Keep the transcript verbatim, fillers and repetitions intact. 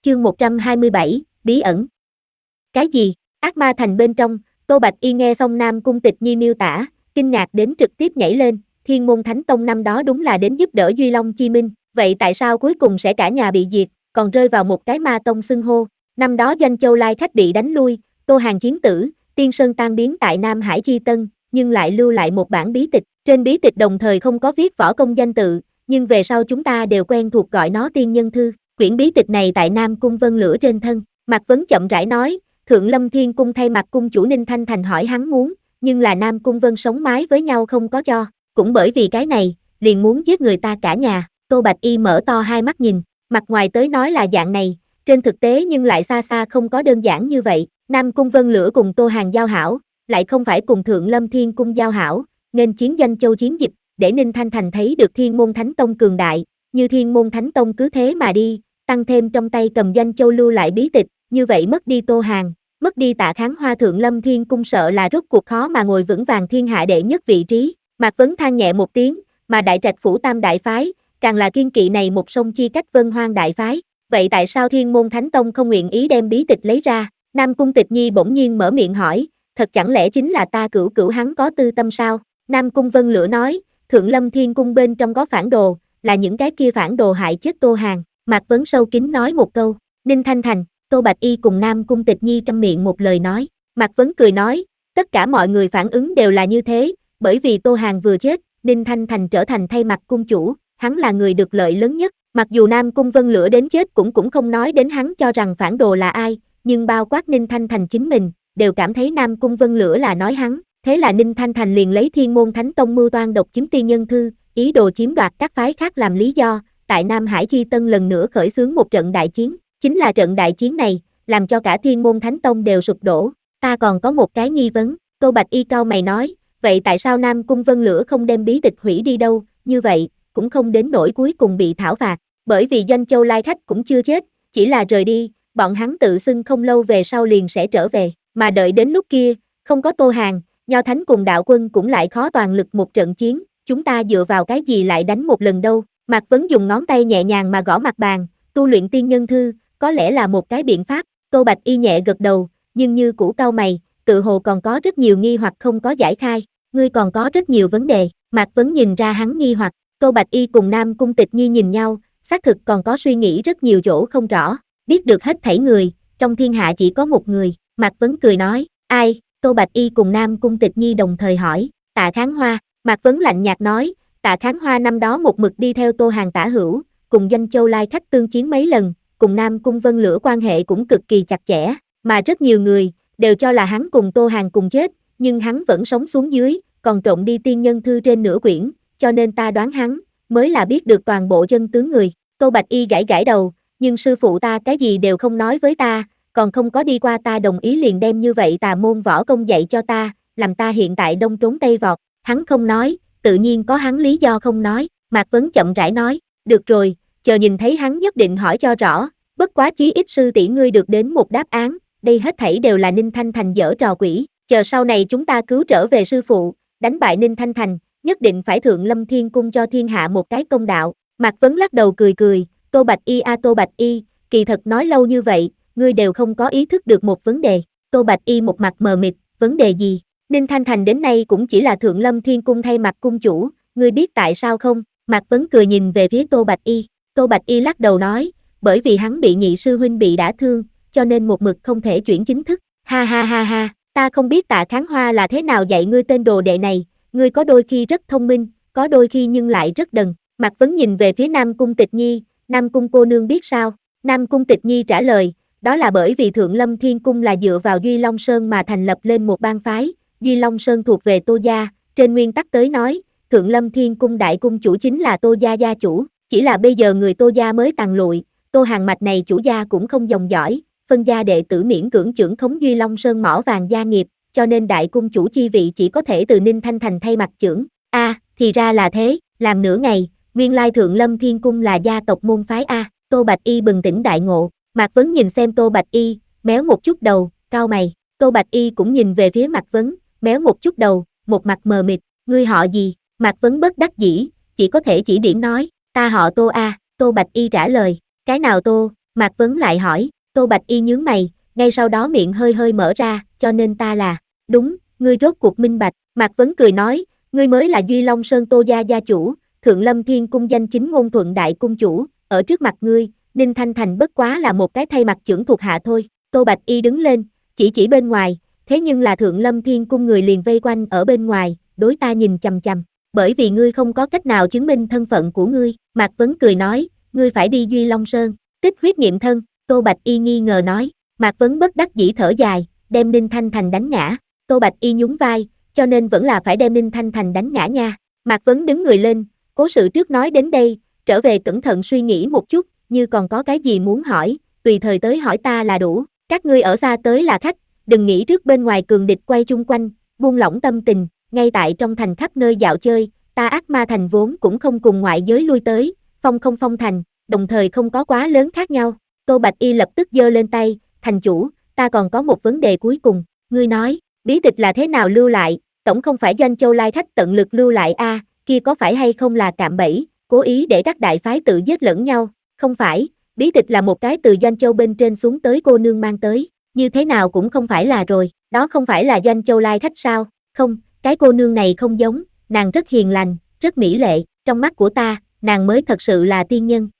Chương một trăm hai mươi bảy, bí ẩn. Cái gì? Ác ma thành bên trong, Tô Bạch Y nghe xong Nam Cung Tịch Nhi miêu tả, kinh ngạc đến trực tiếp nhảy lên, Thiên Môn Thánh Tông năm đó đúng là đến giúp đỡ Duy Long Chi Minh, vậy tại sao cuối cùng sẽ cả nhà bị diệt, còn rơi vào một cái ma tông xưng hô? Năm đó Doanh Châu Lai Khách bị đánh lui, Tô Hàn chiến tử, Tiên Sơn tan biến tại Nam Hải Chi Tân, nhưng lại lưu lại một bản bí tịch, trên bí tịch đồng thời không có viết võ công danh tự, nhưng về sau chúng ta đều quen thuộc gọi nó Tiên Nhân Thư. Quyển bí tịch này tại Nam Cung Vân lửa trên thân, Mạc Vấn chậm rãi nói, Thượng Lâm Thiên Cung thay mặt cung chủ Ninh Thanh Thành hỏi hắn muốn, nhưng là Nam Cung Vân sống mái với nhau không có cho, cũng bởi vì cái này, liền muốn giết người ta cả nhà. Tô Bạch Y mở to hai mắt nhìn, mặt ngoài tới nói là dạng này, trên thực tế nhưng lại xa xa không có đơn giản như vậy. Nam Cung Vân lửa cùng Tô Hàn giao hảo, lại không phải cùng Thượng Lâm Thiên Cung giao hảo, nên chiến Doanh Châu chiến dịch, để Ninh Thanh Thành thấy được Thiên Môn Thánh Tông cường đại, như Thiên Môn Thánh Tông cứ thế mà đi, tăng thêm trong tay cầm Doanh Châu lưu lại bí tịch, như vậy mất đi Tô Hàn, mất đi Tạ Kháng Hoa, Thượng Lâm Thiên Cung sợ là rốt cuộc khó mà ngồi vững vàng thiên hạ đệ nhất vị trí. Mạc Vấn than nhẹ một tiếng, mà Đại Trạch phủ Tam đại phái, càng là kiên kỵ này một sông chia cách Vân Hoang đại phái, vậy tại sao Thiên Môn Thánh Tông không nguyện ý đem bí tịch lấy ra? Nam Cung Tịch Nhi bỗng nhiên mở miệng hỏi, thật chẳng lẽ chính là ta cửu cửu hắn có tư tâm sao? Nam Cung Vân lửa nói, Thượng Lâm Thiên Cung bên trong có phản đồ, là những cái kia phản đồ hại chết Tô Hàn. Mạc Vấn sâu kín nói một câu, Ninh Thanh Thành, Tô Bạch Y cùng Nam Cung Tịch Nhi trăm miệng một lời nói. Mạc Vấn cười nói, tất cả mọi người phản ứng đều là như thế, bởi vì Tô Hàn vừa chết, Ninh Thanh Thành trở thành thay mặt cung chủ, hắn là người được lợi lớn nhất. Mặc dù Nam Cung Vân lửa đến chết cũng cũng không nói đến hắn cho rằng phản đồ là ai, nhưng bao quát Ninh Thanh Thành chính mình, đều cảm thấy Nam Cung Vân lửa là nói hắn. Thế là Ninh Thanh Thành liền lấy Thiên Môn Thánh Tông mưu toan độc chiếm Tiên Nhân Thư, ý đồ chiếm đoạt các phái khác làm lý do, tại Nam Hải Chi Tân lần nữa khởi xướng một trận đại chiến. Chính là trận đại chiến này, làm cho cả Thiên Môn Thánh Tông đều sụp đổ. Ta còn có một cái nghi vấn, Tô Bạch Y cau mày nói, vậy tại sao Nam Cung Vân lửa không đem bí tịch hủy đi đâu, như vậy, cũng không đến nỗi cuối cùng bị thảo phạt, bởi vì Doanh Châu Lai Khách cũng chưa chết, chỉ là rời đi, bọn hắn tự xưng không lâu về sau liền sẽ trở về, mà đợi đến lúc kia, không có Tô Hàn, Nho Thánh cùng đạo quân cũng lại khó toàn lực một trận chiến, chúng ta dựa vào cái gì lại đánh một lần đâu? Mạc Vấn dùng ngón tay nhẹ nhàng mà gõ mặt bàn, tu luyện Tiên Nhân Thư, có lẽ là một cái biện pháp. Tô Bạch Y nhẹ gật đầu, nhưng như cũ cau mày, tự hồ còn có rất nhiều nghi hoặc không có giải khai, ngươi còn có rất nhiều vấn đề. Mạc Vấn nhìn ra hắn nghi hoặc, Tô Bạch Y cùng Nam Cung Tịch Nhi nhìn nhau, xác thực còn có suy nghĩ rất nhiều chỗ không rõ, biết được hết thảy người, trong thiên hạ chỉ có một người. Mạc Vấn cười nói, ai? Tô Bạch Y cùng Nam Cung Tịch Nhi đồng thời hỏi, Tạ Kháng Hoa. Mạc Vấn lạnh nhạt nói, Tạ Kháng Hoa năm đó một mực đi theo Tô Hàn tả hữu, cùng Doanh Châu Lai Khách tương chiến mấy lần, cùng Nam Cung Vân lửa quan hệ cũng cực kỳ chặt chẽ, mà rất nhiều người đều cho là hắn cùng Tô Hàn cùng chết, nhưng hắn vẫn sống xuống dưới, còn trộn đi Tiên Nhân Thư trên nửa quyển, cho nên ta đoán hắn mới là biết được toàn bộ chân tướng người. Tô Bạch Y gãi gãi đầu, nhưng sư phụ ta cái gì đều không nói với ta, còn không có đi qua ta đồng ý liền đem như vậy tà môn võ công dạy cho ta, làm ta hiện tại đông trốn tây vọt. Hắn không nói, tự nhiên có hắn lý do không nói. Mạc Vấn chậm rãi nói, được rồi, chờ nhìn thấy hắn nhất định hỏi cho rõ, bất quá chí ít sư tỷ ngươi được đến một đáp án, đây hết thảy đều là Ninh Thanh Thành giở trò quỷ, chờ sau này chúng ta cứu trở về sư phụ, đánh bại Ninh Thanh Thành, nhất định phải Thượng Lâm Thiên Cung cho thiên hạ một cái công đạo. Mạc Vấn lắc đầu cười cười, Tô Bạch Y a Tô Bạch Y, kỳ thật nói lâu như vậy, ngươi đều không có ý thức được một vấn đề. Tô Bạch Y một mặt mờ mịt, vấn đề gì? Ninh Thanh Thành đến nay cũng chỉ là Thượng Lâm Thiên Cung thay mặt cung chủ, ngươi biết tại sao không? Mạc Vấn cười nhìn về phía Tô Bạch Y, Tô Bạch Y lắc đầu nói, bởi vì hắn bị nhị sư huynh bị đả thương, cho nên một mực không thể chuyển chính thức. Ha ha ha ha, ta không biết Tạ Kháng Hoa là thế nào dạy ngươi tên đồ đệ này, ngươi có đôi khi rất thông minh, có đôi khi nhưng lại rất đần. Mạc Vấn nhìn về phía Nam Cung Tịch Nhi, Nam Cung cô nương biết sao? Nam Cung Tịch Nhi trả lời, đó là bởi vì Thượng Lâm Thiên Cung là dựa vào Duy Long Sơn mà thành lập lên một bang phái, Duy Long Sơn thuộc về Tô gia, trên nguyên tắc tới nói, Thượng Lâm Thiên Cung đại cung chủ chính là Tô gia gia chủ, chỉ là bây giờ người Tô gia mới tàn lụi, Tô Hàn mạch này chủ gia cũng không dòng dõi, phân gia đệ tử miễn cưỡng trưởng khống Duy Long Sơn mỏ vàng gia nghiệp, cho nên đại cung chủ chi vị chỉ có thể từ Ninh Thanh Thành thay mặt trưởng. A, à, thì ra là thế, làm nửa ngày, nguyên lai Thượng Lâm Thiên Cung là gia tộc môn phái a. Tô Bạch Y bừng tỉnh đại ngộ, Mạc Vấn nhìn xem Tô Bạch Y, méo một chút đầu, cau mày. Tô Bạch Y cũng nhìn về phía Mạc Vấn, méo một chút đầu, một mặt mờ mịt, ngươi họ gì? Mạc Vấn bất đắc dĩ, chỉ có thể chỉ điểm nói, ta họ Tô a. Tô Bạch Y trả lời, cái nào Tô? Mạc Vấn lại hỏi, Tô Bạch Y nhướng mày, ngay sau đó miệng hơi hơi mở ra, cho nên ta là, đúng, ngươi rốt cuộc minh bạch, Mạc Vấn cười nói, ngươi mới là Duy Long Sơn Tô gia gia chủ, Thượng Lâm Thiên cung danh chính ngôn thuận đại cung chủ, ở trước mặt ngươi, Ninh Thanh Thành bất quá là một cái thay mặt trưởng thuộc hạ thôi. Tô Bạch Y đứng lên, chỉ chỉ bên ngoài, thế nhưng là Thượng Lâm Thiên cung người liền vây quanh ở bên ngoài, đối ta nhìn chằm chằm, bởi vì ngươi không có cách nào chứng minh thân phận của ngươi, Mạc Vấn cười nói, ngươi phải đi Duy Long Sơn, tích huyết nghiệm thân, Tô Bạch Y nghi ngờ nói, Mạc Vấn bất đắc dĩ thở dài, đem Ninh Thanh Thành đánh ngã, Tô Bạch Y nhún vai, cho nên vẫn là phải đem Ninh Thanh Thành đánh ngã nha. Mạc Vấn đứng người lên, cố sự trước nói đến đây, trở về cẩn thận suy nghĩ một chút, như còn có cái gì muốn hỏi, tùy thời tới hỏi ta là đủ, các ngươi ở xa tới là khách, đừng nghĩ trước bên ngoài cường địch quay chung quanh, buông lỏng tâm tình, ngay tại trong thành khắp nơi dạo chơi, ta Ác Ma Thành vốn cũng không cùng ngoại giới lui tới, phong không phong thành, đồng thời không có quá lớn khác nhau. Tô Bạch Y lập tức giơ lên tay, thành chủ, ta còn có một vấn đề cuối cùng, ngươi nói, bí tịch là thế nào lưu lại, tổng không phải Doanh Châu Lai khách tận lực lưu lại a, à, kia có phải hay không là cạm bẫy, cố ý để các đại phái tự giết lẫn nhau, không phải, bí tịch là một cái từ Doanh Châu bên trên xuống tới cô nương mang tới, như thế nào cũng không phải là rồi, đó không phải là Doanh Châu Lai khách sao, không, cái cô nương này không giống, nàng rất hiền lành, rất mỹ lệ, trong mắt của ta, nàng mới thật sự là tiên nhân.